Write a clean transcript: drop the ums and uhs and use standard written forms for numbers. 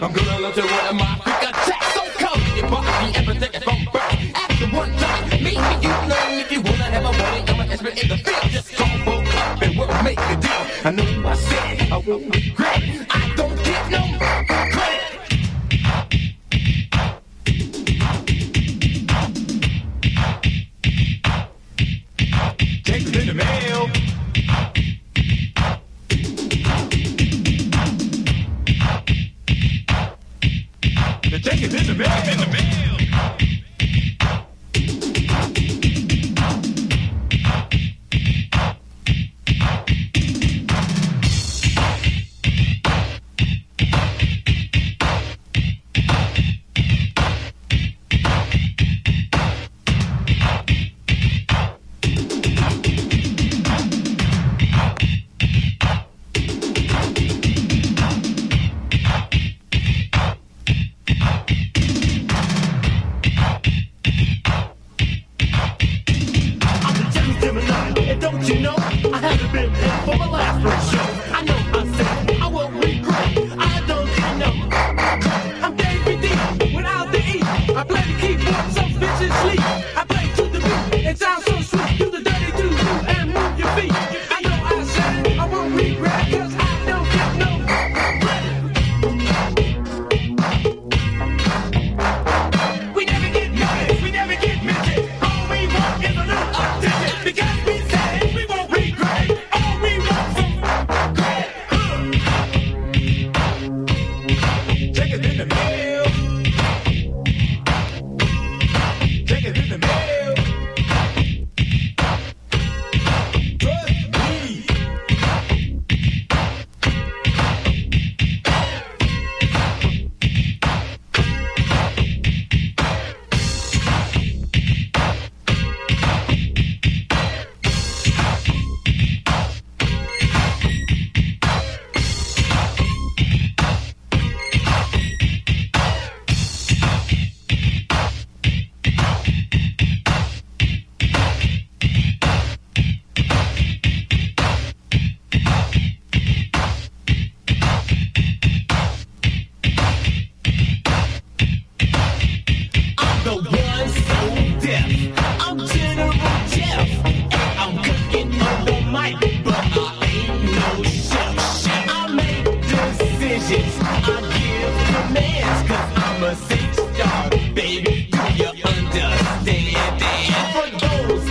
I'm gonna let you one of my freak attacks. So come your body and protect it from birth. After one time, maybe you know if you wanna have a body, I'm an expert in the field. Just call folk up and we'll make a deal. I know I said I won't regret. I don't get no credit. Check it in the mail. The check is in the mail. In the mail. For those